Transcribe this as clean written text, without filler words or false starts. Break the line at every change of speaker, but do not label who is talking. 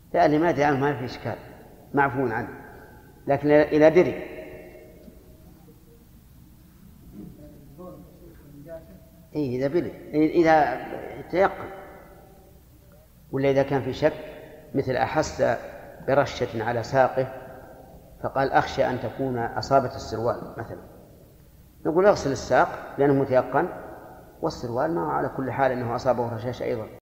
لا، اللي ما يدري عنه ما في إشكال، معفو عنه، لكن إذا دري. إذا بلي، إذا تيقن، ولا إذا كان في شك، مثل أحس برشة على ساقه فقال أخشى أن تكون أصابت السروال مثلا، نقول اغسل الساق لأنه متيقن، والسروال ما على كل حال أنه أصابه رشاش أيضا.